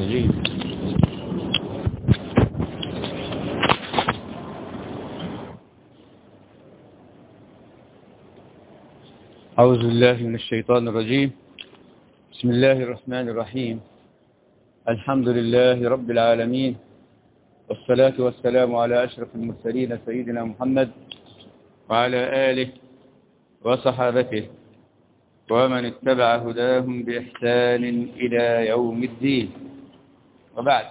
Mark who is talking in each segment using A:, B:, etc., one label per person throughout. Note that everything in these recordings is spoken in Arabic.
A: الرجيم. أعوذ بالله من الشيطان الرجيم. بسم الله الرحمن الرحيم. الحمد لله رب العالمين، والصلاة والسلام على أشرف المرسلين سيدنا محمد وعلى آله وصحابته ومن اتبع هداهم بإحسان إلى يوم الدين. وبعد،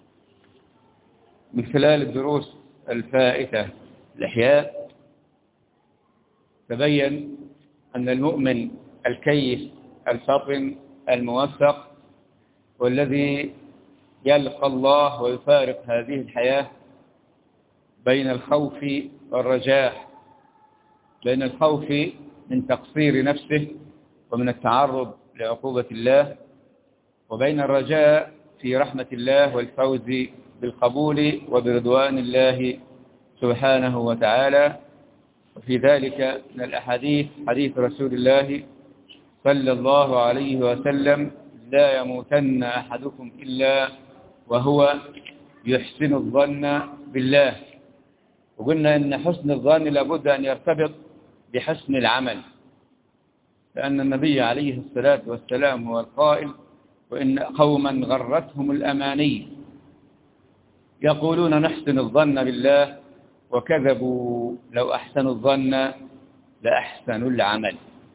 A: من خلال الدروس الفائتة الأحياء تبين أن المؤمن الكيس الفطن الموفق والذي يلقى الله ويفارق هذه الحياة بين الخوف والرجاء، بين الخوف من تقصير نفسه ومن التعرض لعقوبة الله، وبين الرجاء في رحمة الله والفوز بالقبول وبرضوان الله سبحانه وتعالى. وفي ذلك من الأحاديث حديث رسول الله صلى الله عليه وسلم: لا يموتن أحدكم إلا وهو يحسن الظن بالله. وقلنا إن حسن الظن لابد أن يرتبط بحسن العمل، لأن النبي عليه الصلاة والسلام هو القائل: وإن قوما غرتهم الأماني يقولون نحسن الظن بالله وكذبوا، لو أحسنوا الظن لأحسنوا العمل.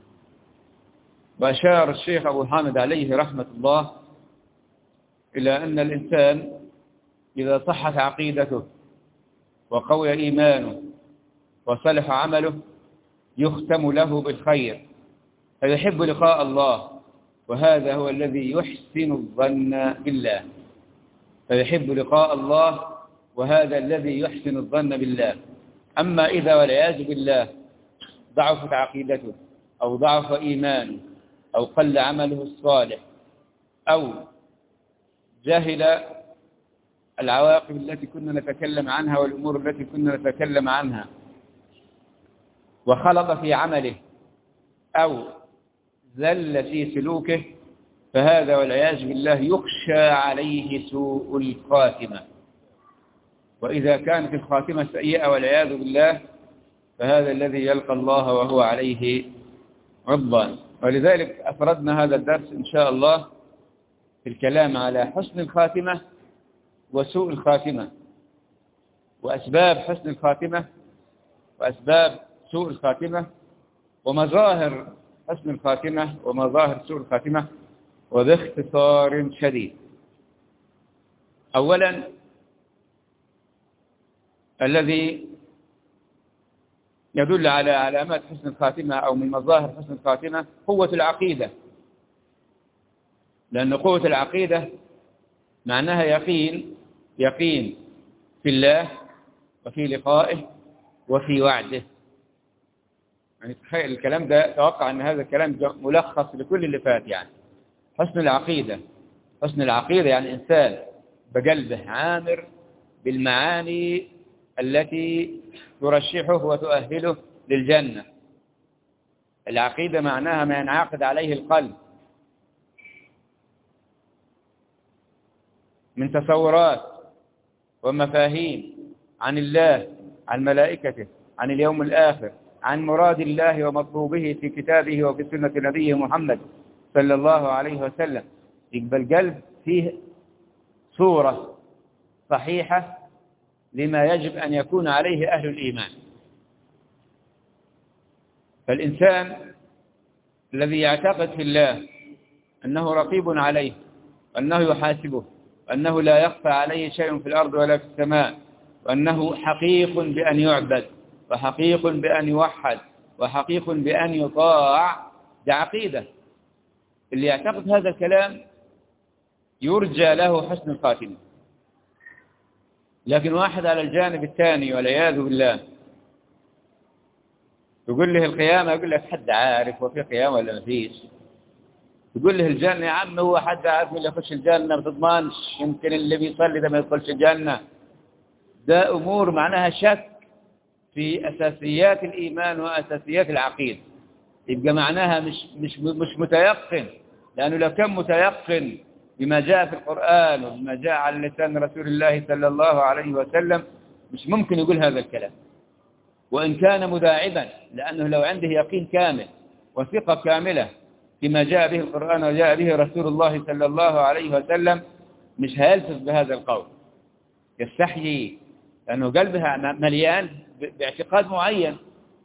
A: وأشار الشيخ أبو حامد عليه رحمة الله إلى أن الإنسان إذا صحت عقيدته وقوي إيمانه وصلح عمله يختم له بالخير، فيحب لقاء الله، وهذا هو الذي يحسن الظن بالله. فيحب لقاء الله، وهذا الذي يحسن الظن بالله. أما إذا والعياذ بالله ضعفت عقيدته أو ضعف إيمانه أو قل عمله الصالح أو جهل العواقب التي كنا نتكلم عنها والأمور التي كنا نتكلم عنها وخلط في عمله أو زل في سلوكه، فهذا والعياذ بالله يخشى عليه سوء الخاتمة. وإذا كانت الخاتمة سيئة والعياذ بالله فهذا الذي يلقى الله وهو عليه غضبان. ولذلك أفردنا هذا الدرس إن شاء الله في الكلام على حسن الخاتمة وسوء الخاتمة، وأسباب حسن الخاتمة وأسباب سوء الخاتمة، ومظاهر حسن الخاتمة ومظاهر سوء الخاتمة، وباختصار شديد. أولا، الذي يدل على علامات حسن الخاتمة أو من مظاهر حسن الخاتمة قوة العقيدة، لأن قوة العقيدة معناها يقين في الله وفي لقائه وفي وعده. يعني تخيل الكلام ده، توقع أن هذا الكلام ملخص لكل اللي فات. يعني حسن العقيدة يعني إنسان بقلبه عامر بالمعاني التي ترشحه وتؤهله للجنة. العقيدة معناها ما ينعقد عليه القلب من تصورات ومفاهيم عن الله، عن ملائكته، عن اليوم الآخر، عن مراد الله ومطلوبه في كتابه وفي سنة نبيه محمد صلى الله عليه وسلم. يبقى القلب فيه صورة صحيحة لما يجب أن يكون عليه أهل الإيمان. فالإنسان الذي يعتقد في الله أنه رقيب عليه وأنه يحاسبه وأنه لا يخفى عليه شيء في الأرض ولا في السماء، وأنه حقيق بأن يعبد وحقيق بأن يوحد وحقيق بأن يطاع، ده عقيدة. اللي يعتقد هذا الكلام يرجى له حسن الخاتمة. لكن واحد على الجانب الثاني والعياذ بالله تقول له القيامة، يقول لك حد عارف وفي قيامة ولا ما فيش؟ تقول له الجنة، يا عم هو حد عارف اللي يخش الجنة؟ ما تضمنش، يمكن اللي بيصلي ده ما يدخلش الجنة. ده أمور معناها شك في أساسيات الإيمان وأساسيات العقيدة. يبقى معناها مش متيقن، لأنه لو كان متيقن بما جاء في القرآن وبما جاء على لسان رسول الله صلى الله عليه وسلم مش ممكن يقول هذا الكلام، وإن كان مداعبا، لأنه لو عنده يقين كامل وثقة كاملة فيما جاء به القرآن وجاء به رسول الله صلى الله عليه وسلم مش هيلفظ بهذا القول، يستحيي، لأنه قلبها مليان باعتقاد معين.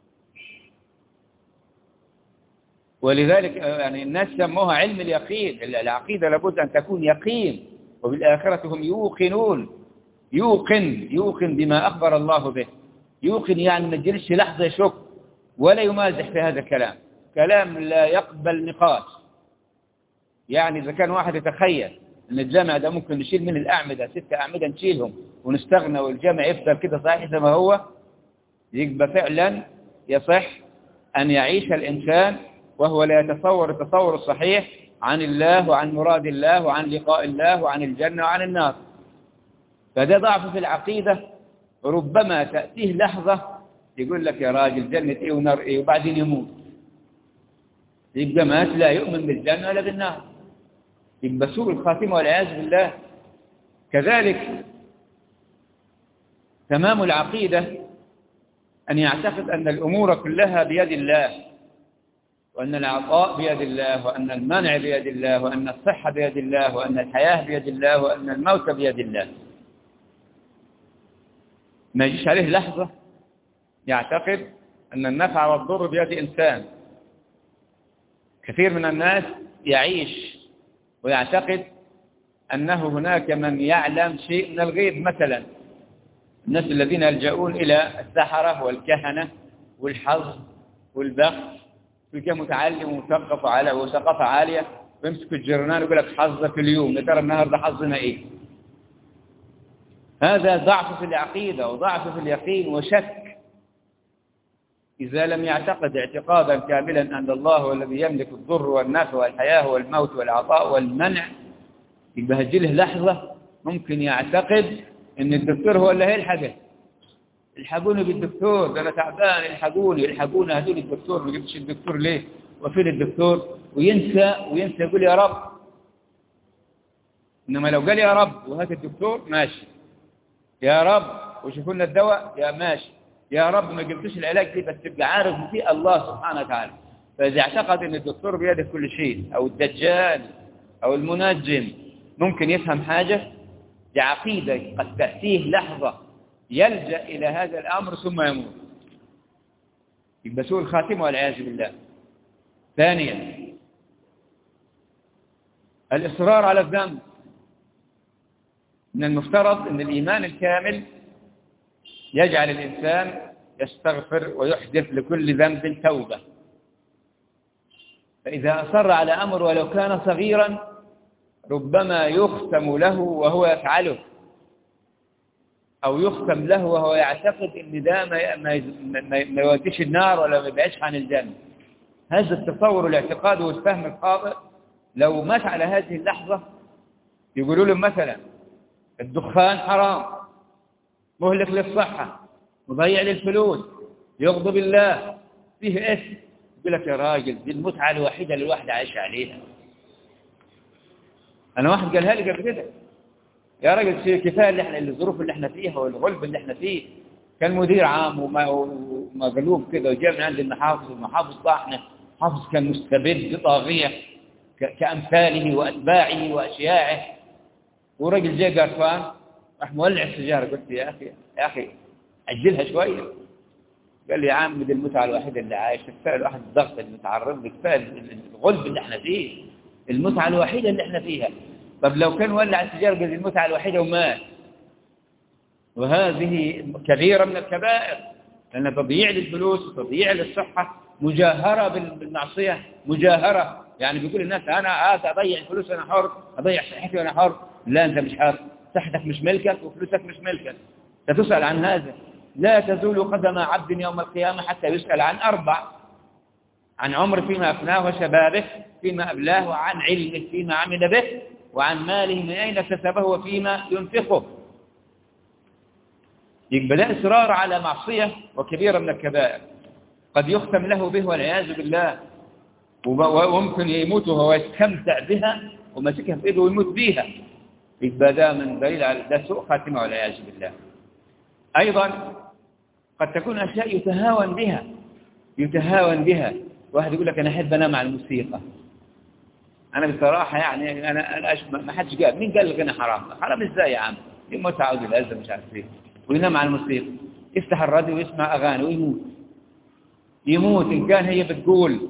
A: ولذلك يعني الناس سموها علم اليقين. العقيدة لابد أن تكون يقين، وبالآخرة هم يوقنون. يوقن بما أخبر الله به، يوقن يعني ما تجلسش لحظة يشك ولا يمازح في هذا الكلام، كلام لا يقبل نقاش. يعني إذا كان واحد يتخيل أن الجامع ده ممكن نشيل من الأعمدة 6 أعمدة نشيلهم ونستغنى والجامع يفضل كده صحيح زي ما هو، يبقى فعلا يصح أن يعيش الإنسان وهو لا يتصور التصور الصحيح عن الله وعن مراد الله وعن لقاء الله وعن الجنة وعن النار. فده ضعف في العقيدة، ربما تأتيه لحظة يقول لك يا راجل جنة إيه ونار إيه، وبعدين يموت، يبقى مات لا يؤمن بالجنة ولا بالنار، يبقى سوء الخاتمة والعياذ بالله. كذلك تمام العقيدة أن يعتقد أن الأمور كلها بيد الله، وأن العطاء بيد الله، وأن المنع بيد الله، وأن الصحة بيد الله، وأن الحياة بيد الله، وأن الموت بيد الله. ما يجيش عليه لحظة يعتقد أن النفع والضر بيد إنسان. كثير من الناس يعيش ويعتقد أنه هناك من يعلم شيء من الغيب، مثلا الناس الذين يلجؤون إلى السحرة والكهنة والحظ والبخت، كل متعلم ومثقف وثقافة عالية، ويمسك الجرنان ويقول لك حظك اليوم، يا ترى النهارده حظنا إيه؟ هذا ضعف في العقيدة وضعف في اليقين وشك. إذا لم يعتقد اعتقادا كاملا أن الله هو الذي يملك الضر والنفع والحياة والموت والعطاء والمنع، يبقى هتجيله لحظة ممكن يعتقد أن الدكتور هو اللي هيلحقه. الحقوني بالدكتور، ده أنا تعبان، الحقوني هاتوا لي الدكتور، ما جبتش الدكتور ليه؟ وفين الدكتور؟ وينسى يقول يا رب. إنما لو قال يا رب وهات الدكتور ماشي، يا رب وشوفوا لنا الدواء يا ماشي، يا رب ما جبتش العلاج دي، بس تبقى عارف في الله سبحانه وتعالى. فإذا اعتقد أن الدكتور بيده كل شيء، أو الدجال أو المنجم ممكن يفهم حاجة، دي عقيدة قد تأتيه لحظة يلجأ إلى هذا الأمر ثم يموت، يبقى سوء الخاتمة والعياذ بالله. ثانيا الإصرار على الذنب. من المفترض أن الإيمان الكامل يجعل الإنسان يستغفر ويحدث لكل ذنب توبة، فإذا أصر على أمر ولو كان صغيرا ربما يختم له وهو يفعله، أو يختم له وهو يعتقد أن ده ما يوديش النار ولا ما يبعدش عن الجنة. هذا التصور والاعتقاد والفهم الخاطئ لو مات على هذه اللحظة يقولوا له مثلا الدخان حرام، مهلك للصحة، مضيع للفلوس، يغضب الله، فيه اسم، يقول لك يا راجل دي المتعة الوحيدة اللي الواحد عايش عليها. أنا واحد قالها لي قبل كده، يا راجل كفاية الظروف اللي احنا فيها والغلب اللي احنا فيه. كان مدير عام ومقلوب كده، وجاء من عند المحافظ، والمحافظ طاحنه، المحافظ كان مستبد طاغية كأمثاله وأتباعه وأشياعه، وراجل جاء قرفان راح مولع السيجارة. قلت يا أخي أجلها شوية. قال لي يا عم دي المتعة الوحيدة اللي عايش، كفاية الواحد الضغط اللي متعرض له، كفاية الغلب اللي احنا فيه، المتعة الوحيدة اللي احنا فيها. طب لو كان ولع السيجارة قال المتعة الوحيدة ومات، وهذه كبيرة من الكبائر، لأن تضييع للفلوس وتضييع للصحة مجاهرة بالمعصية، مجاهرة. يعني بيقول الناس أنا أضيع الفلوس أنا حر، أضيع صحتي وأنا حر. لا، أنت مش حر، صحتك مش ملكك وفلوسك مش ملكك، ستسأل عن هذا. لا تزول قدم عبد يوم القيامة حتى يسأل عن 4: عن عمر فيما أفناه، وشبابه فيما أبلاه، وعن علمه فيما عمل به، وعن ماله من أين اكتسبه وفيما ينفقه. يبقى ده إصرار على معصية وكبيرة من الكبائر قد يختم له به والعياذ بالله، وممكن يموت وهو يستمتع بها ومسكها في إيده ويموت بيها، يبقى ده من دليل على ده سوء خاتمة والعياذ بالله. أيضا قد تكون أشياء يتهاون بها. واحد يقول لك أنا أحب أنام مع الموسيقى. أنا بصراحة يعني أنا ما حدش قال، مين قال لك أنا حرام؟ حرام إزاي يا عم؟ دي متعة ولذة مش عارف إيه. وينام مع الموسيقى، يفتح الراديو ويسمع أغاني ويموت. إن كان هي بتقول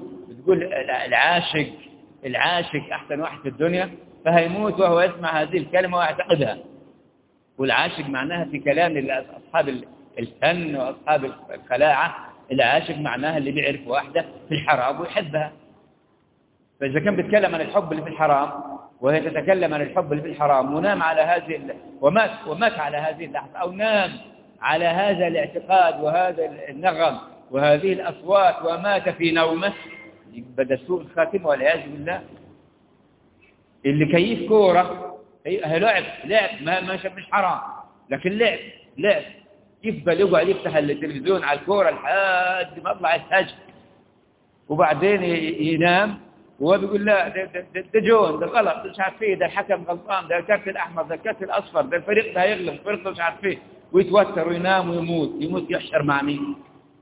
A: العاشق أحسن واحد في الدنيا، فهيموت وهو يسمع هذه الكلمة ويعتقدها. والعاشق معناها في كلام أصحاب الفن وأصحاب الخلاعة، العاشق معناها اللي بيعرف واحدة في الحرام ويحبها. فإذا كان بيتكلم عن الحب اللي في الحرام وهي تتكلم عن الحب اللي في الحرام ونام على هذه ومات على هذه اللحظة، أو نام على هذا الاعتقاد وهذا النغم وهذه الأصوات ومات في نومه، بدأ سوء الخاتمة والعياذ بالله. اللي كيف كورة لعب مش حرام، لكن لعب يفضل يقعد يفتح التلفزيون على الكورة لحد ما يطلع الفجر، وبعدين ينام وهو بيقول لا ده جون، ده غلط، مش عارف ايه، ده الحكم غلطان، ده الكارت الأحمر، ده الكارت الأصفر، ده الفريق ده هيغلب، الفريق ده مش عارف ايه، ويتوتر وينام ويموت يحشر مع مين؟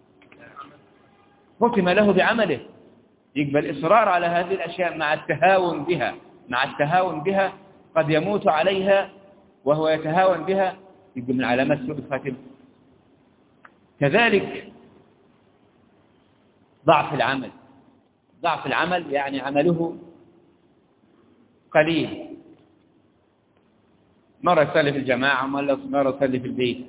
A: ختم له بعمله. يقبل الإصرار على هذه الأشياء مع التهاون بها قد يموت عليها وهو يتهاون بها، يقبل من علامات سوء الخاتمة. كذلك ضعف العمل يعني عمله قليل، مرة يصلي في الجماعة، مرة يصلي في البيت،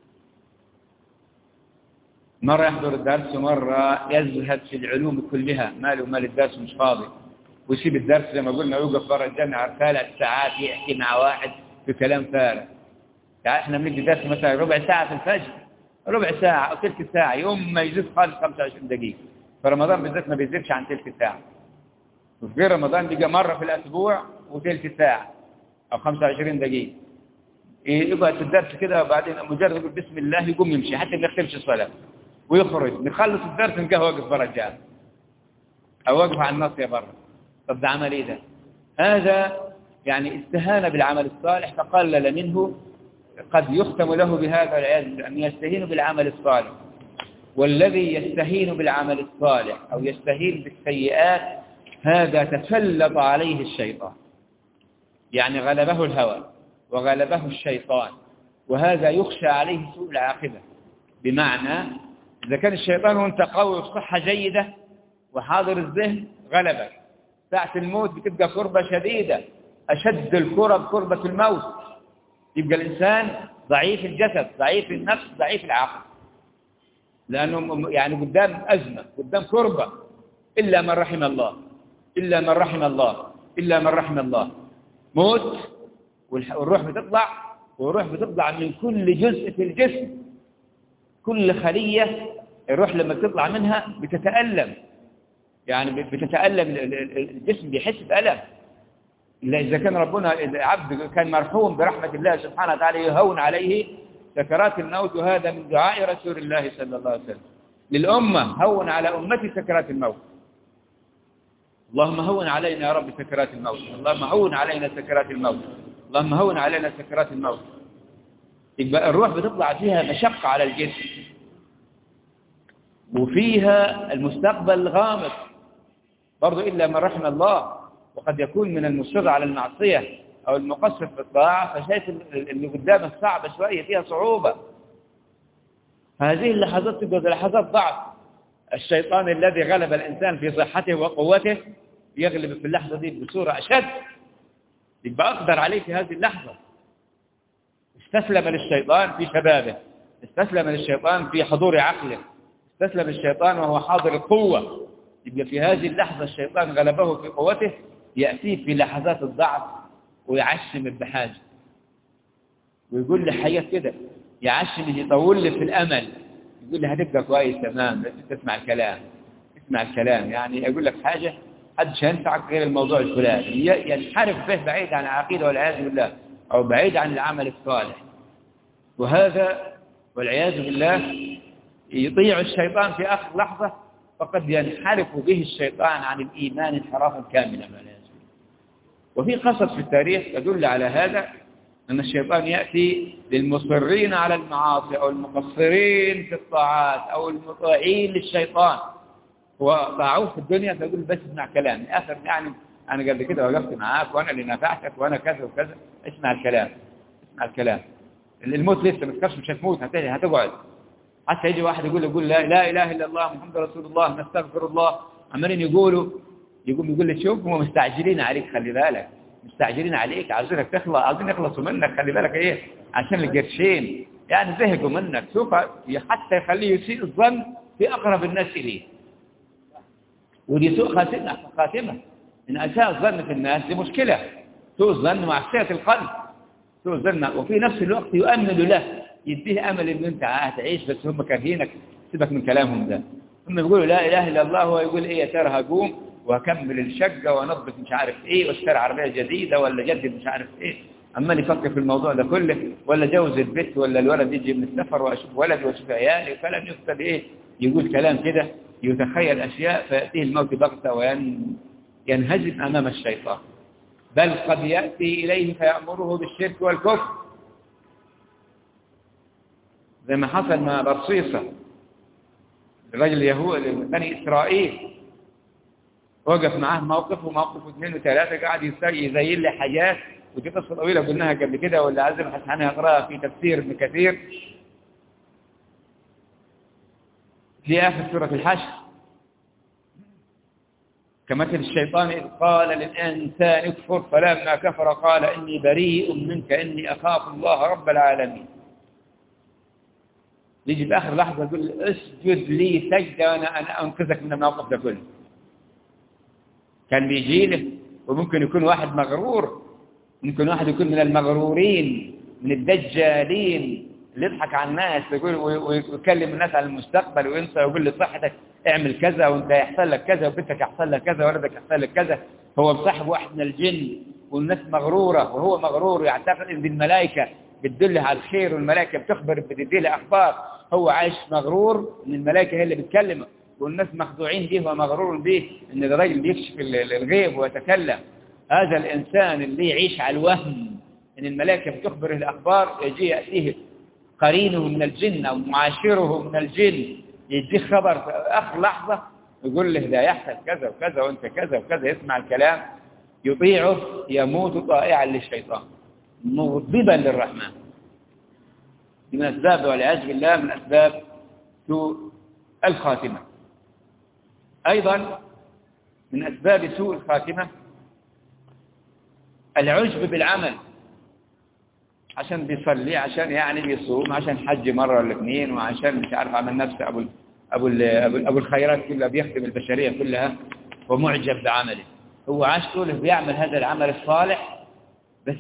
A: مرة يحضر الدرس ومرة يزهد في العلوم كلها، ماله مال الدرس مش فاضي، ويسيب الدرس زي ما قلنا ويوقف برا الجامعة 3 ساعات يحكي مع واحد في كلام فارغ. يعني احنا بندي درس مثلا ربع ساعة في الفجر، ربع ساعة أو تلك ساعة، يوم ما يزيد خالص 25 دقيقة. في رمضان بالذات ما بيزيدش عن تلك ساعة، وفي غير رمضان بيجي مرة في الأسبوع وتلك ساعة أو 25 دقيقة. يقعد في الدرس كده وبعدين مجرد يقول بسم الله يقوم يمشي حتى ما يختمش الصلاة ويخرج، نخلص الدرس نلقاه واقف برا الجامع أو واقف على الناصية برا. طب ده عمل إيه ده؟ هذا يعني استهان بالعمل الصالح فقلل منه. قد يختم له بهذا العياذ أن يستهين بالعمل الصالح، والذي يستهين بالعمل الصالح أو يستهين بالسيئات هذا تسلط عليه الشيطان، يعني غلبه الهوى وغلبه الشيطان، وهذا يخشى عليه سوء العاقبة. بمعنى إذا كان الشيطان وانت قوي وصحة جيدة وحاضر الذهن غلبك، ساعة الموت بتبقى كربة شديدة، أشد الكرب كربة الموت، يبقى الإنسان ضعيف الجسد، ضعيف النفس، ضعيف العقل، لأنه يعني قدام أزمة، قدام كربة، إلا من رحم الله، إلا من رحم الله، إلا من رحم الله. موت والروح بتطلع من كل جزء في الجسم، كل خلية الروح لما بتطلع منها بتتألم، يعني بتتألم، الجسم بيحس بألم. إلا إذا كان ربنا العبد كان مرحوم برحمة الله سبحانه وتعالى يهون عليه سكرات الموت، وهذا من دعاء رسول الله صلى الله عليه وسلم للأمة: هون على أمتي سكرات الموت. اللهم هون علينا يا رب سكرات الموت، اللهم هون علينا سكرات الموت، اللهم هون علينا سكرات الموت. يبقى الروح بتطلع فيها مشقة على الجسم، وفيها المستقبل غامض برضو إلا من رحم الله، وقد يكون من المصر على المعصية أو المقصر في الطاعة، فشايف اللي قدامه صعبة شوية، فيها صعوبة. هذه اللحظات تبقى لحظات ضعف. الشيطان الذي غلب الإنسان في صحته وقوته يغلب في اللحظة دي بصورة أشد، يبقى أقدر عليه في هذه اللحظة. استسلم للشيطان في شبابه، استسلم للشيطان في حضور عقله، استسلم للشيطان وهو حاضر القوة، يبقى في هذه اللحظة الشيطان غلبه في قوته، يأتيه في لحظات الضعف ويعشم بحاجة ويقول لي حياة كده، يعشم يطول لي في الأمل، يقول لي هتبقى كويس تمام بس تسمع الكلام، اسمع الكلام، يعني أقول لك حاجة حدش ينفعك غير الموضوع الفلاني، ينحرف به بعيد عن العقيدة والعياذ بالله، أو بعيد عن العمل الصالح. وهذا والعياذ بالله يطيع الشيطان في آخر لحظة، فقد ينحرف به الشيطان عن الإيمان انحرافا كاملا والعياذ بالله. وفي قصص في التاريخ تدل على هذا، أن الشيطان يأتي للمصرين على المعاصي أو المقصرين في الطاعات أو المطيعين للشيطان، وطاعوه في الدنيا، فيقول بس اسمع كلامي آخر، يعني أنا قبل كده وقفت معاك وأنا اللي نفعتك وأنا كذا وكذا، اسمع الكلام، اسمع الكلام. الموت لسه ما تخافش، مش هتموت، هتقعد. حتى يجي واحد يقول لا إله إلا الله محمد رسول الله نستغفر الله، عمالين يقول لي شوف هم مستعجلين عليك، خلي بالك مستعجلين عليك، عايزينك تخلص، عايزين يخلصوا منك، خلي بالك ايه عشان القرشين، يعني زهقوا منك. شوف حتى يخليه يسيء الظن في أقرب الناس إليه، ودي سوء خاتمة. إن أساء الظن في الناس دي مشكلة، سوء الظن معصية القلب، سوء الظن، وفي نفس الوقت يؤمل له، يديه أمل إن أنت هتعيش، بس هم كارهينك، سيبك من كلامهم ده. هم بيقولوا لا إله إلا الله، هو يقول إيه يا ترى هقوم وأكمل الشقة وأنظف مش عارف إيه واشتري عربية جديدة ولا جدد مش عارف إيه، عمال يفكر في الموضوع ده كله، ولا جوز البيت ولا الولد يجي من السفر وأشوف ولدي وأشوف عيالي، فلم يفتد إيه يقول كلام كده، يتخيل أشياء فيأتيه الموت بغتة وينهزم أمام الشيطان. بل قد يأتي إليه فيأمره بالشرك والكفر، زي ما حصل مع برصيصة الرجل اليهودي بني إسرائيل، وقف معاه موقف وموقف واثنين وثلاثة، قاعد يزين لي حاجات، ودي قصة طويلة قلناها قبل كده، واللي عايز يبحث عنها يقراها في تفسير ابن كثير في آخر سورة الحشر. كمثل الشيطان إذ قال للإنسان اكفر فلما كفر قال إني بريء منك إني أخاف الله رب العالمين. يجي في آخر لحظة يقول اسجد لي سجدة وأنا أنقذك من الموقف ده كله. كان بيجي له، وممكن يكون واحد مغرور، ممكن واحد يكون من المغرورين من الدجالين اللي يضحك على الناس ويكلم الناس عن المستقبل وينسى ويقول لصحتك اعمل كذا وانت يحصل لك كذا وبنتك يحصل لك كذا وولدك يحصل لك كذا. هو مصاحب واحد من الجن والناس مغرورة وهو مغرور، يعتقد ان الملائكة بتدله على الخير والملائكة بتخبر بتديه أخبار، هو عايش مغرور ان الملائكة هي اللي بتكلمه، والناس مخدوعين به ومغرور به ان الراجل بيكشف الغيب ويتكلم. هذا الإنسان اللي يعيش على الوهم ان الملائكة بتخبره الأخبار، يجي يأتيه قرينه من الجن أو معاشره من الجن يديه خبر في آخر لحظة يقول له ده يحصل كذا وكذا وانت كذا وكذا، يسمع الكلام يطيعه، يموت طائعا للشيطان مغضبا للرحمن. من أسباب والعياذ بالله من أسباب سوء الخاتمة. أيضا من أسباب سوء الخاتمة العجب بالعمل، عشان بيصلي، عشان يعني بيصوم، عشان حج مرة ولا اثنين، وعشان مش عارف عمل نفسه أبو الخيرات كلها، بيخدم البشرية كلها ومعجب بعمله. هو عاش طوله بيعمل هذا العمل الصالح بس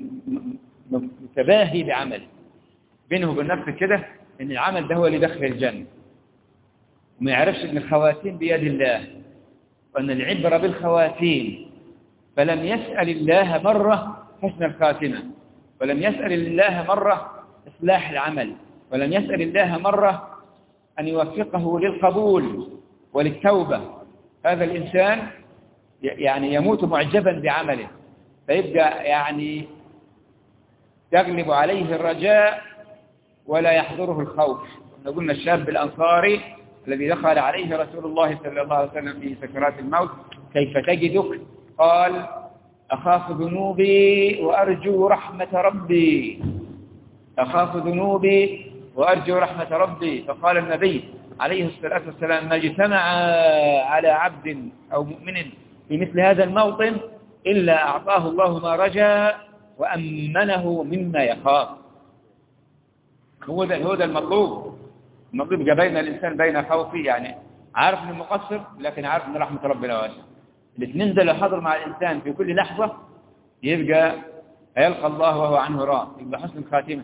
A: متباهي بعمله، بينه وبين نفسه كده ان العمل ده هو اللي يدخل الجنة، وما يعرفش ان الخواتيم بيد الله وان العبرة بالخواتيم. فلم يسأل الله مرة حسن الخاتمة، ولم يسأل الله مرة إصلاح العمل، ولم يسأل الله مرة أن يوفقه للقبول وللتوبة. هذا الإنسان يعني يموت معجبا بعمله، فيبقى يعني يغلب عليه الرجاء ولا يحضره الخوف. قلنا الشاب الأنصاري الذي دخل عليه رسول الله صلى الله عليه وسلم في سكرات الموت كيف تجدك؟ قال أخاف ذنوبي وأرجو رحمة ربي، أخاف ذنوبي وأرجو رحمة ربي. فقال النبي عليه الصلاة والسلام ما اجتمع على عبد أو مؤمن في مثل هذا الموطن إلا أعطاه الله ما رجا وأمنه مما يخاف. هو ده المطلوب يبقى بين الإنسان بين خوفه، يعني عارف أنه مقصر لكن عارف أن رحمة ربنا واسعة. الاثنين ده لو حضر مع الإنسان في كل لحظة يبقى هيلقى الله وهو عنه راض، يبقى حسن الخاتمة.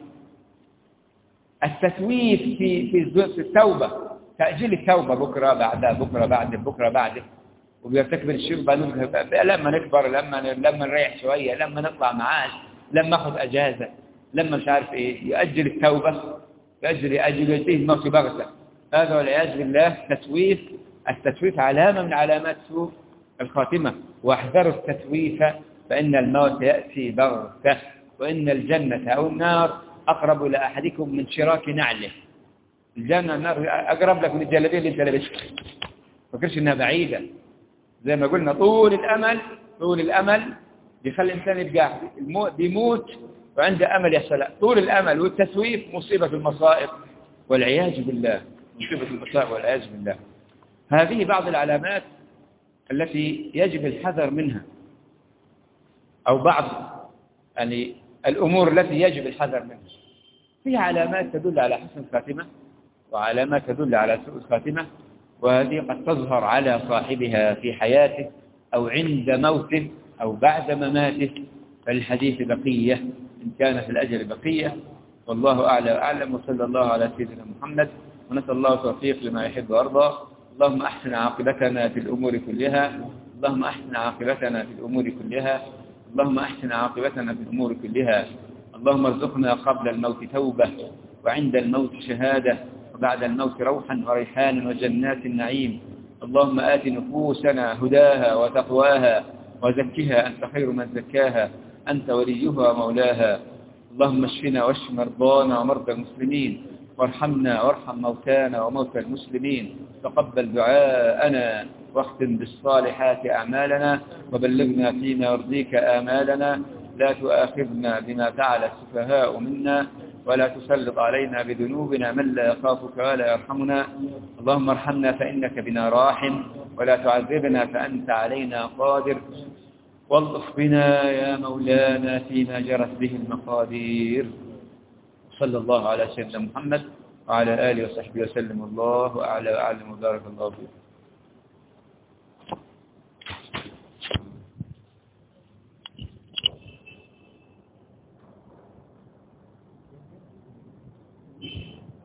A: التسويف في التوبة، تأجيل التوبة بكرة بعد وبيرتكب الشرك بعدين لما نكبر، لما نريح شوية، لما نطلع معاش، لما أخذ أجازة، لما مش عارف إيه، يؤجل التوبة، يؤجل يأتيه الموت بغتة. هذا والعياذ بالله التسويف علامة من علامات سوء الخاتمة. واحذروا التسويف فإن الموت يأتي بغتة، وإن الجنة أو النار أقرب إلى أحدكم من شراك نعله. الجنة النار أقرب لك من الجلابية اللي انت لابسها، فكرش إنها بعيدة. زي ما قلنا طول الأمل بيخلي الإنسان يبقى بيموت وعنده أمل يحصل. طول الأمل والتسويف مصيبة المصائب والعياذ بالله، مصيبة المصائب والعياذ بالله. هذه بعض العلامات التي يجب الحذر منها، أو بعض يعني الأمور التي يجب الحذر منها. في علامات تدل على حسن الخاتمة وعلامات تدل على سوء الخاتمة، وهذه قد تظهر على صاحبها في حياته أو عند موته أو بعد مماته. فالحديث بقية إن كان في الأجل بقية، والله أعلى وأعلم. وصلى الله على سيدنا محمد، ونسأل الله التوفيق لما يحب ويرضى. اللهم أحسن عاقبتنا في الأمور كلها، اللهم أحسن عاقبتنا في الأمور كلها، اللهم أحسن عاقبتنا في الأمور كلها. اللهم ارزقنا قبل الموت توبة، وعند الموت شهادة، وبعد الموت روحا وريحانا وجنات النعيم. اللهم آت نفوسنا هداها وتقواها وزكها، أنت خير من زكاها، أنت وليها ومولاها. اللهم اشفنا واشف مرضانا ومرضى المسلمين، وارحمنا وارحم موتانا وموتى المسلمين. تقبل دعاءنا، واختم بالصالحات أعمالنا، وبلغنا فيما يرضيك آمالنا. لا تؤاخذنا بما فعل السفهاء منا، ولا تسلط علينا بذنوبنا من لا يخافك ولا يرحمنا. اللهم ارحمنا فإنك بنا راحم، ولا تعذبنا فأنت علينا قادر. والطف بنا يا مولانا فيما جرت به المقادير. صلى الله على سيدنا محمد وعلى آله وصحبه وسلم. الله أعلى وأعلم، وبارك الله فيكم.